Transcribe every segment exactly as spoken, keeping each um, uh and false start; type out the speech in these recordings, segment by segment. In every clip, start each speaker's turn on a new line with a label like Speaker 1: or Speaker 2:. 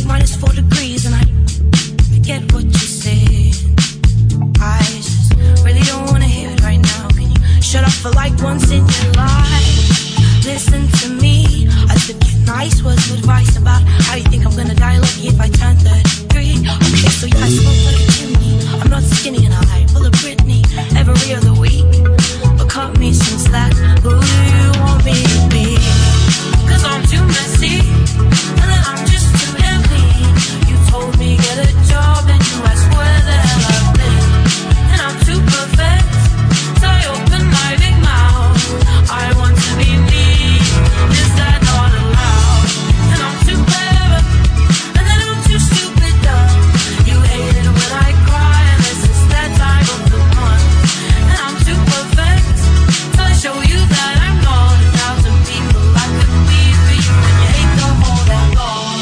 Speaker 1: minus four degrees, and I forget what you said. I just really don't wanna hear it right now. Can you shut up for like once in your life? Listen to me. I took you nice words of advice about how you think I'm gonna die lucky if I turn thirty-three. Okay, so yeah, I smoke like a chimney. I'm not skinny and I full of Britney every other week. But cut me some slack. Who do you want me to be? Cause I'm too messy, and then I'm just too heavy. You told me get a job and you asked where the hell I've been. And I'm too perfect, so I open my big mouth. I want to be me. Is that not allowed? And I'm too clever, and then I'm too stupid dumb. You hate it when I cry, and this is that time of the month. And I'm too perfect, so I show you that I'm not a thousand people I could be for you. And you hate the whole damn law.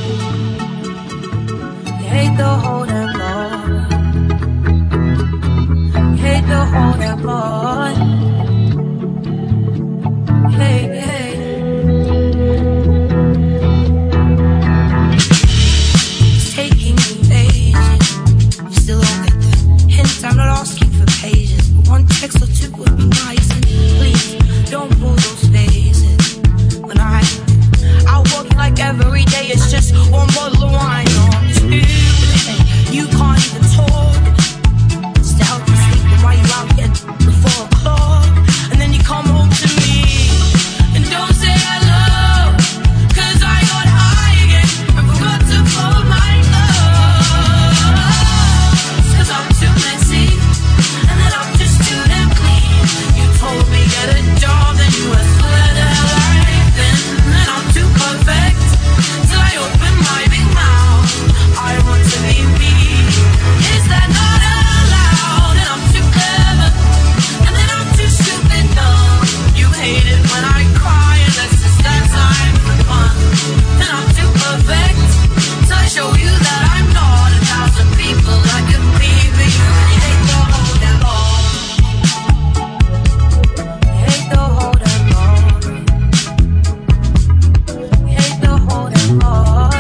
Speaker 1: You hate the whole damn law. You hate the whole damn law. Hey, hey. It's taking me ages. You still don't get the hint. I'm not asking for pages, but one text or two would be nice. And please don't pull those faces. When I out working like every day, it's just one bottle of wine or two. You can't even talk. Just to help you sleep, and while you out here at four o'clock, and then you come home to me. And don't say hello, cause I got high again and forgot to fold my clothes. Cause I'm too messy, and then I'm just too damn clean. You told me get a job, then you asked where the hell I've been. And I'm too perfect, till I open my big mouth. I want to be me. Is that not allowed? And I'm too clever, and then I'm too stupid dumb. You hate it when I cry, and that's just that time for fun. And I'm too perfect, so I show you that I'm not a thousand people I could be for you. And you hate the whole damn law. You hate the whole damn law. You hate the whole damn law.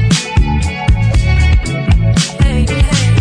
Speaker 1: Hey, hey.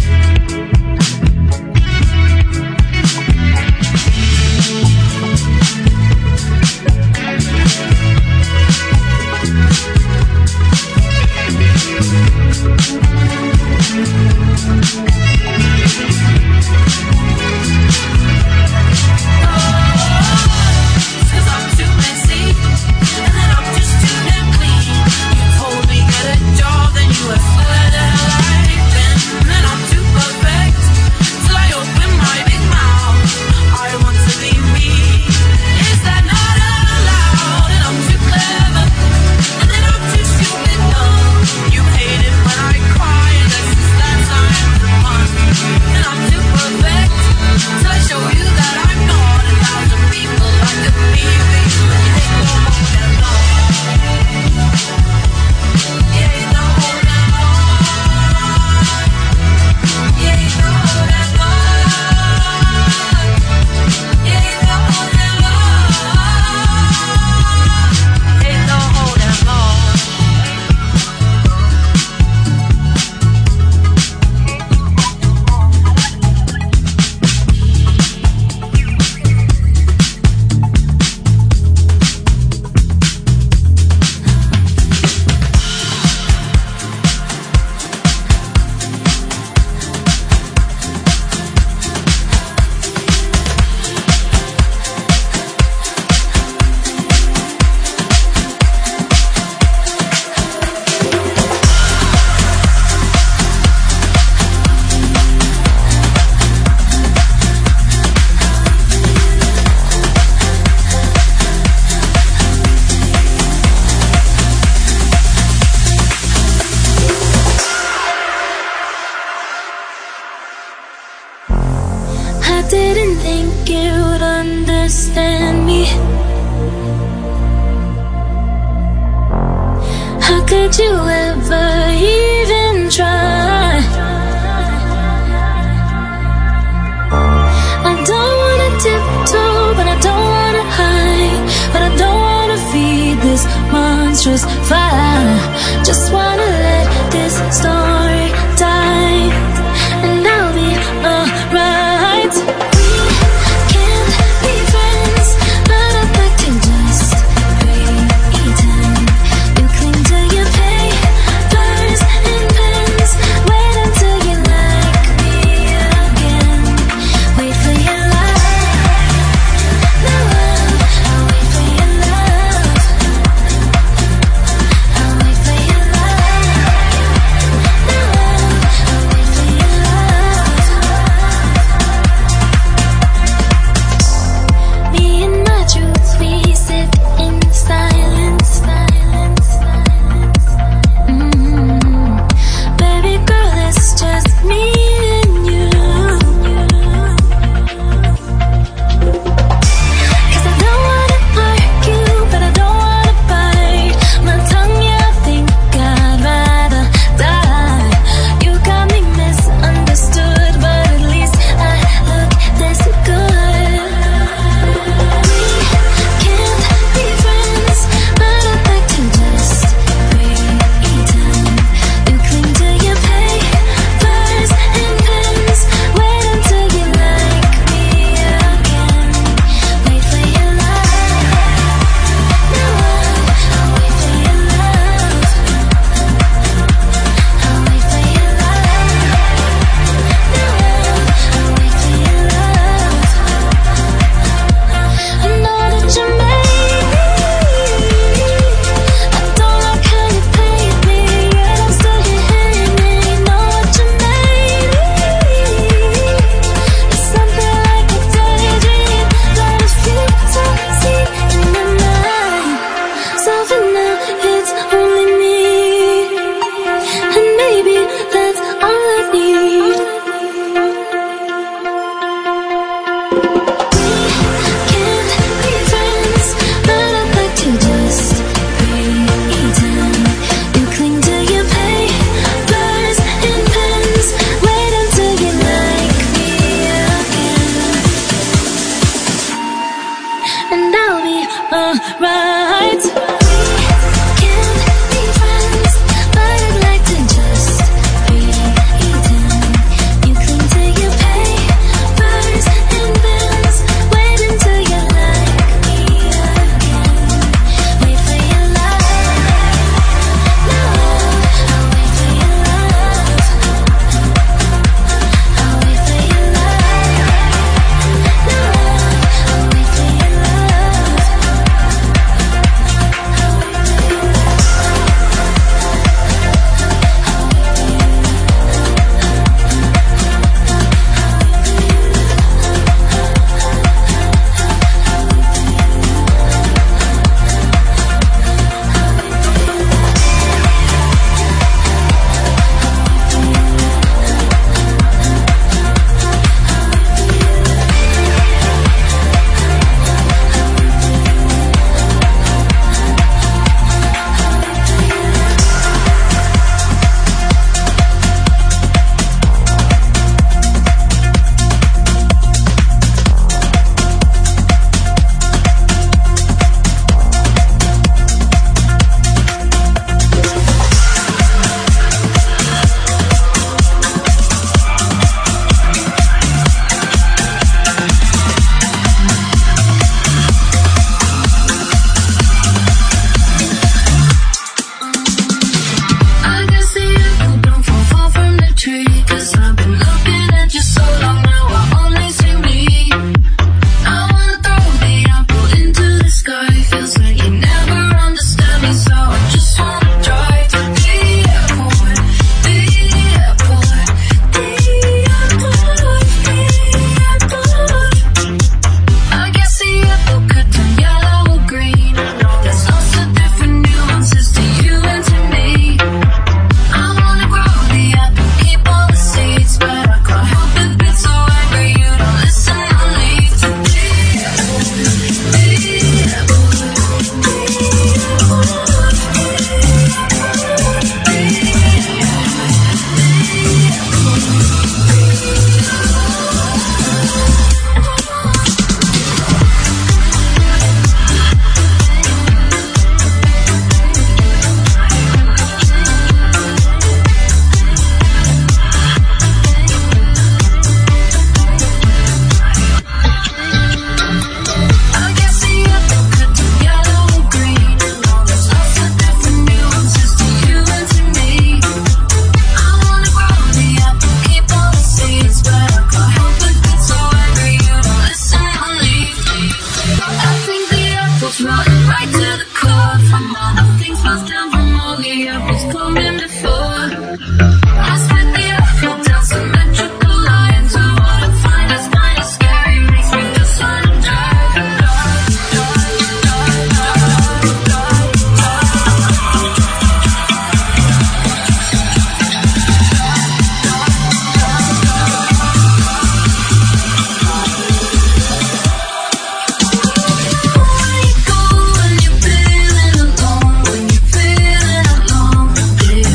Speaker 1: Cause I'm too messy, and then I'm just too damn clean. You told me get a job, then you asked where the hell I've been. And I'm too perfect, till I open my big mouth. I want to be me. Is that not allowed? And I'm too clever, and then I'm too stupid dumb. You hate it when I cry, and that's just that time for fun. And I'm too perfect, till I show you that I'm not a thousand people I could be for you. And you hate the whole damn law. You hate the whole damn law. You hate the whole damn law. You hate the whole damn law. You hate the whole damn law.
Speaker 2: I didn't think you'd understand me. How could you ever even try? I don't wanna tiptoe, but I don't wanna hide. But I don't wanna feed this monstrous fire. Just wanna let this
Speaker 1: When you're feeling alone, when you're feeling alone,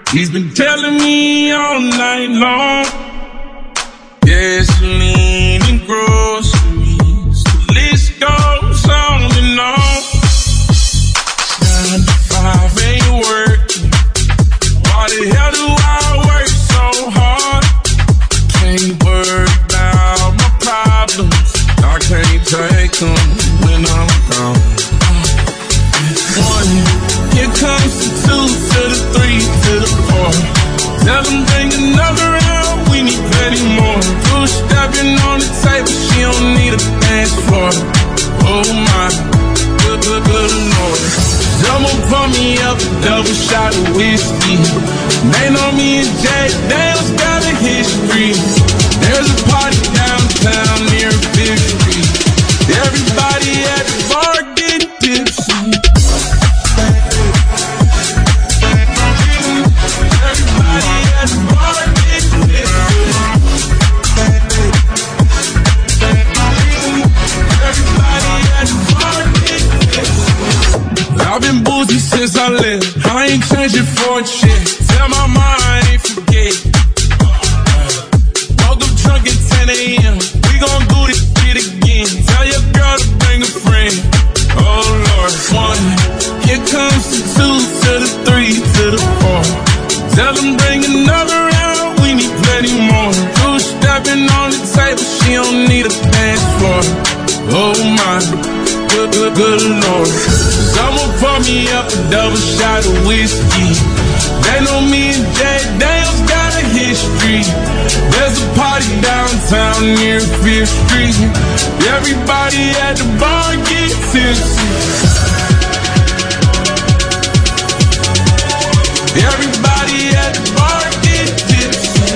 Speaker 3: He's been telling me all night long. Gasoline and groceries, the list goes on and on. Nine to five ain't working. Why the hell do I work so hard? Can't worry about my problems. I can't take them when I'm gone. One, here comes the two to the three to the four. Tell them bring another round, we need plenty more. Two stepping on the table, she don't need a dance floor. Oh my, good, good, good Lord. Someone pour me up a double shot of whiskey. They know me and Jay Dale's got a history. There's a party downtown near Fifth Street. Everybody at the bar getting tipsy. I've been boozy since I left. I ain't changed it for a chick. Tell my mind I ain't forget. Woke up drunk at ten a.m. We gon' do this shit again. Tell your girl to bring a friend. Oh Lord, one. Here comes the two to the three to the four. Tell them bring another round. We need plenty more. Two stepping on the table. She don't need a dance floor. Oh my. Good, good, good Lord. Someone pour me up a double shot of whiskey. They know me and Jay Dale's got a history. There's a party downtown near Fifth Street. Everybody at the bar get tipsy. Everybody at the bar get tipsy.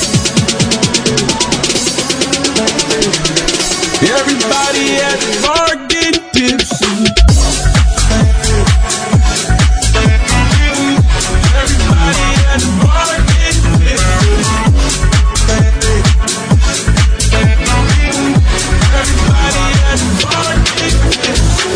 Speaker 3: Everybody at the bar get tipsy. Everybody at the bar get tipsy. Everybody at the bar get tipsy.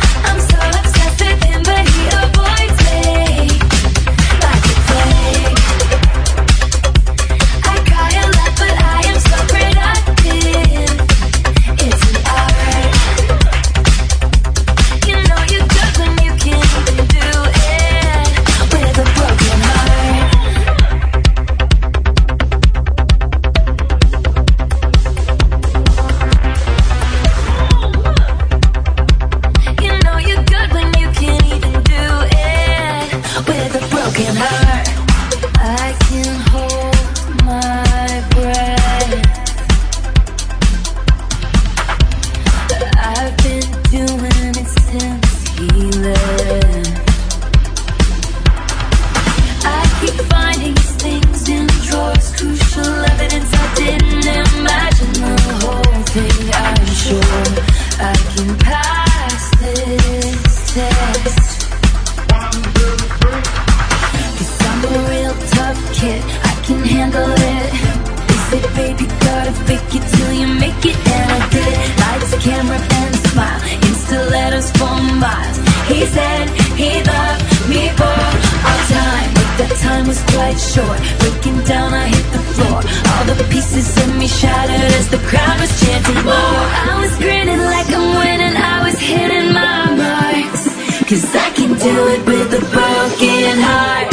Speaker 2: Like a play. pieces of me shattered as the crowd was chanting more. I was grinning like I'm winning, I was hitting my marks, 'cause I can do it with a broken heart.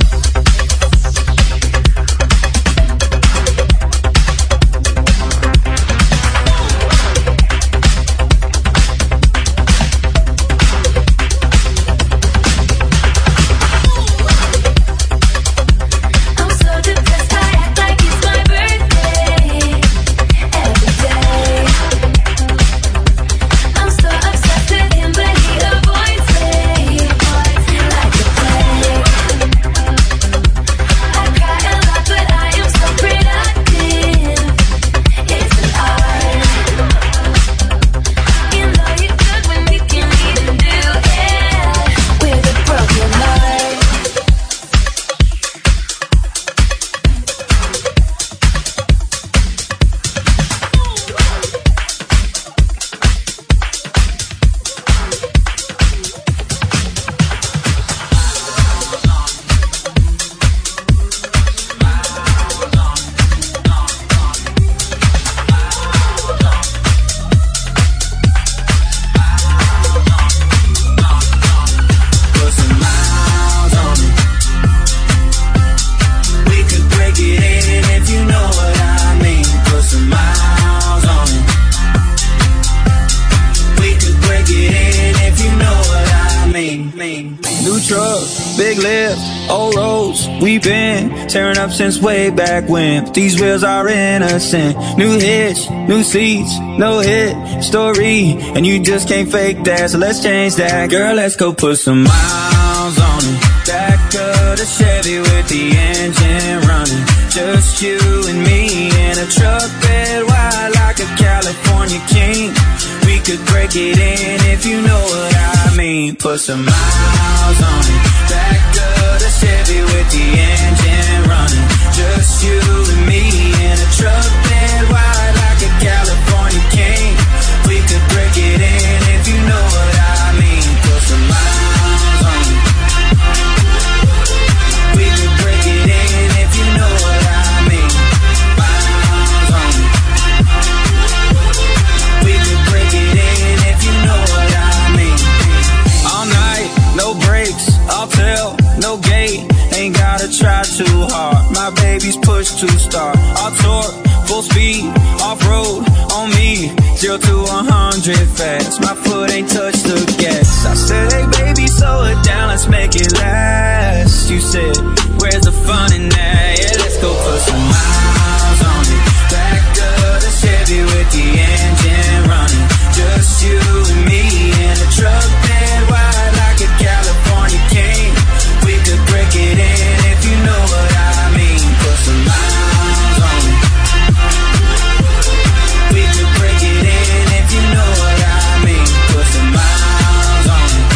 Speaker 4: Tearing up since way back when, but these wheels are innocent. New hitch, new seats, no hit story, and you just can't fake that, so let's change that. Girl, let's go put some miles on it. Back of the Chevy with the engine running, just you and me in a truck bed wide like a California king. We could break it in if you know what I mean. Put some miles on it. Back of the Chevy with the engine running, just you and me in a truck bed wide like a California king. We could break it in if you know what I mean. Put some miles on it. We could break it in if you know what I mean. Miles on it. We could break it in if you know what I mean. All night, no breaks, I'll tell, no gate. Ain't gotta try too hard, my baby's push to start. I'll torque, full speed, off-road, on me, zero to a hundred fast. My foot ain't touched the gas. I said, hey baby, slow it down, let's make it last. You said, where's the fun in that? Yeah, let's go put some miles on it. Back of the Chevy with the engine running, just you and me in a truck bed wide like a California king. We could break it in if you know what I mean. Put some miles on it. We could break it in if you know what I mean. Put some miles on it.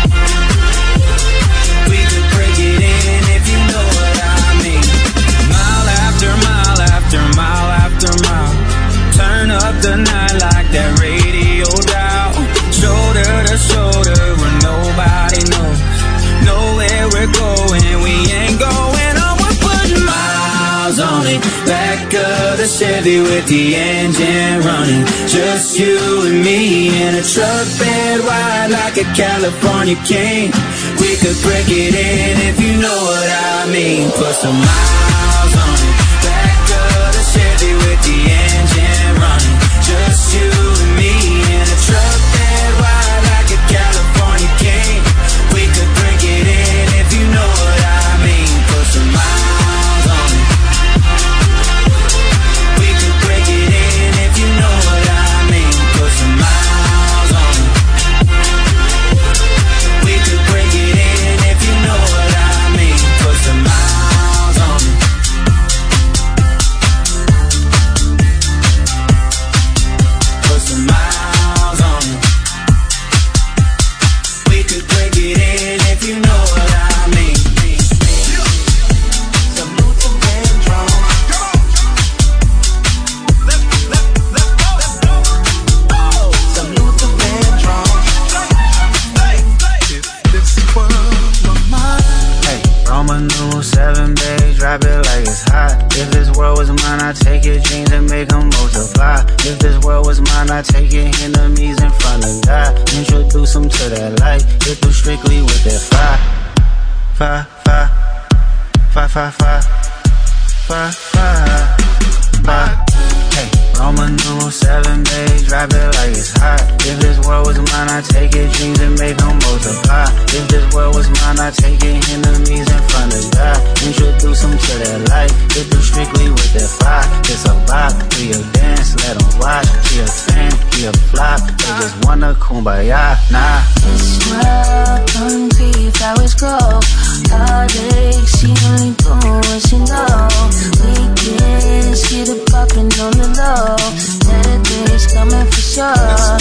Speaker 4: We could break it in if you know what I mean. Mile after mile after mile after mile. Turn up the night like that radio dial. Shoulder to shoulder where nobody knows. Know where we're going, we ain't going on. We're putting miles on it. Back of the Chevy with the engine running, just you and me in a truck bed wide like a California king. We could break it in if you know what I mean. Put some miles on it. Back of the Chevy with the engine running, just you and me in a truck bed wide like a California king. We could break it in if you know what I mean. Put some miles on it. We could break it in if you know what I mean. Put some miles on it. We could break it in if you know what I mean. Put some miles on it.
Speaker 5: taking enemies in front of God. Introduce them to that light. Hit them strictly with that fire. Fire, fire, fire, fire, fire, fire, fire, fire. Hey, Roman numeral seven, babe, drop it like it's hot. If this world was mine, I take it, dreams and make them multiply. If this world was mine, I take it, enemies in front of God. Introduce them to that light, hit them strictly with that fire. It's a vibe, we a dance, let them watch. She a fan, he a flop, they just wanna kumbaya, nah.
Speaker 2: This world concrete, flowers grow. All day, she only doing what she know. Weekends, get it poppin' on the low. Better days coming for sure.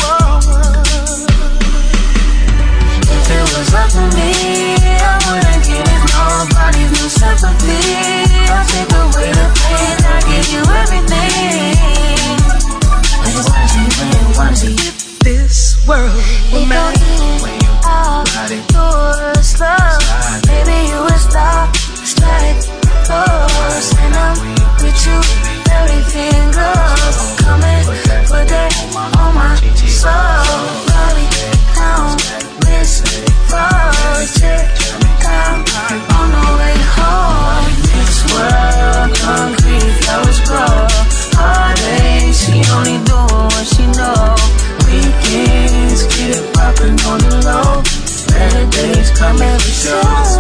Speaker 2: If it was up to me, I wouldn't give nobody no sympathy. I'll take away the pain, I'll give you everything. I just want you when you want to.
Speaker 1: This world will make
Speaker 5: When you got it,
Speaker 2: doors love. Baby, you was locked, strike doors. And I'm with you, everything goes. Coming for that on my soul. Rolling down this road, check out on the way home. This world, concrete flowers grow. All day, she only doing what she know. Weekends, get it poppin' on the low. Better days come every show.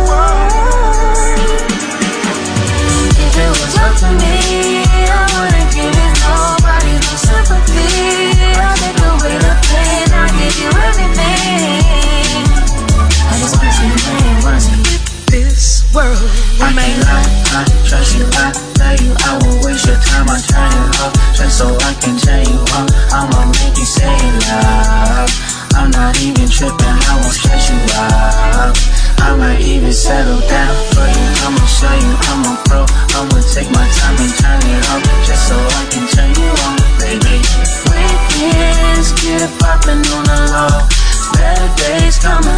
Speaker 2: If it was up to me, I wouldn't give it nobody no sympathy. I'll take away the pain, I'll give you everything. I just want you when you want me.
Speaker 1: this world will
Speaker 5: I
Speaker 1: make
Speaker 5: can't lie, I trust you, I love you. I won't waste your time, I turn it up just so I can tell you up. I'ma make you say love. I'm not even tripping, I won't stress you out. I might even settle down for you. I'ma show you I'm a pro. I'ma take my time and turn it up just so I can turn you on, baby.
Speaker 2: Weekends, get it poppin' on the low. Better days coming